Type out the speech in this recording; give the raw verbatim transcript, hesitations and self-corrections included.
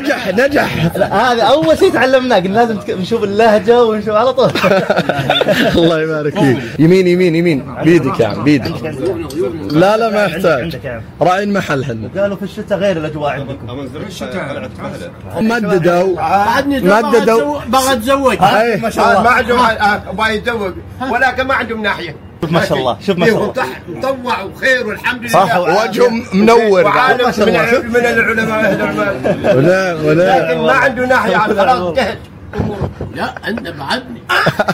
نجح نجح. هذا اول شيء تعلمناه، قلنا لازم نشوف اللهجه ونشوف على طول. الله يبارك فيك. يمين يمين يمين بيدك يا عم بيدك. لا لا ما يحتاج، راعين محلهن. قالوا في الشتاء غير الاجواء عندكم. في الشتاء مددوا مددوا بغى اتزوج ما شاء الله، ما عندهم ابغى يتزوج ولكن ما عندهم ناحيه. شوف ما شاء الله، شوف ما شاء الله، مطوع وخير والحمد لله، وجههم منور وعالم من من العلماء العلماء، ولا ولا لكن ما عنده ناحيه على خلاص انتهت. لا انت بعدني.